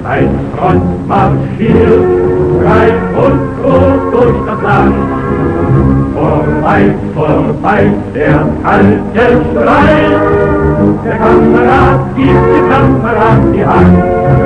Ein Front marschiert, breit und groß durch das Land. Vorbei, vorbei, der kalte Streit. Der Kamerad gibt dem Kamerad die Hand.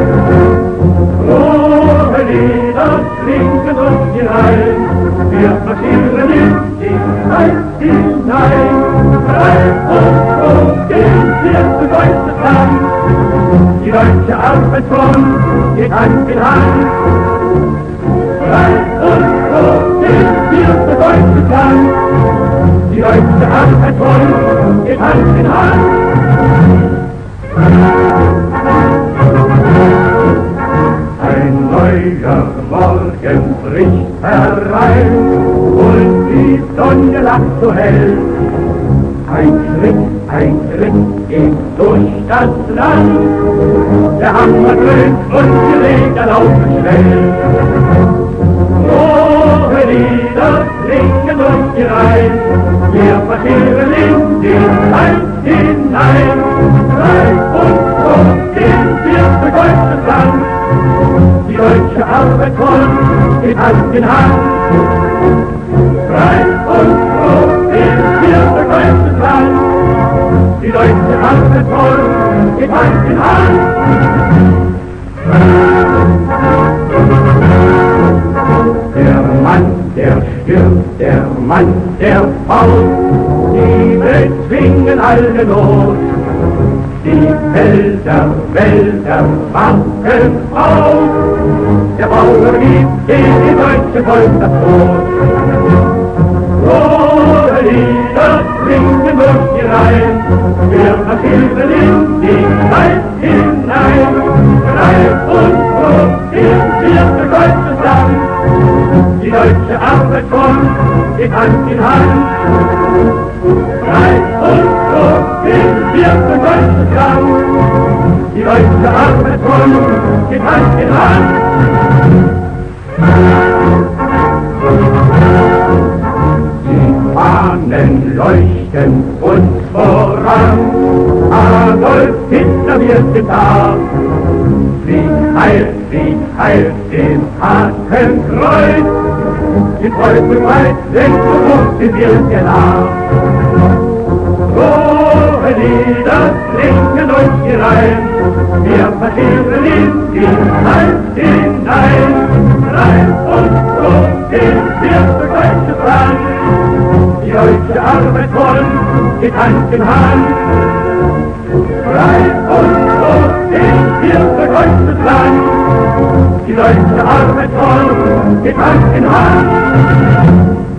Frohe Lieder klingen uns hinein. Wir marschieren in die Zeit hinein. Breit und groß gehen wir zu Deutschland. Die deutsche Arbeitsfront geht Hand in Hand. Breit und groß gehen wir zu Deutschland. Die deutsche Arbeitsfront geht Hand in Hand. Ein neuer Morgen bricht herein und die Sonne lacht so hell. Ein Schritt geht durch das Land, der Hammer dröhnt und die Räder laufen schnell. Frohe Lieder klingen durch die Reihen, wir marschieren in die Zeit hinein. Breit und groß gehen wir für deutsches Land, die deutsche Arbeitsfront geht Hand in Hand. Breit und groß gehen wir für deutsches Land, die deutsche Arbeitsfront geht Hand in Hand. Der stirbt, der Mann, der fault, die bezwingen alle Not. Die Felder, Wälder wachen auf, der Bauer gibt gegen die deutsche Volk das Brot. Frohe Lieder klingen durch die Reihen, wir marschieren in die Zeit hinein. Breit und groß gehen wir für deutsches Land, die deutsche Arbeitsfront geht Hand in Hand. Breit und groß gehen wir für deutsches Land, die deutsche Arbeitsfront geht Hand in Hand. Die Fahnen leuchten uns voran, Adolf Hitler wird getagt. Sieg heil dem Hakenkreuz, die Teufel weit längst so hoch sind wir dir nach. Frohe Lieder klingen durch die Reihen, wir marschieren in die Zeit hinein. Breit und groß gehen wir für deutsches Land, die deutsche Arbeitsfront geht Hand in Hand. Breit und groß gehen wir für deutsches Land, die deutsche Arbeitsfront geht Hand in Hand.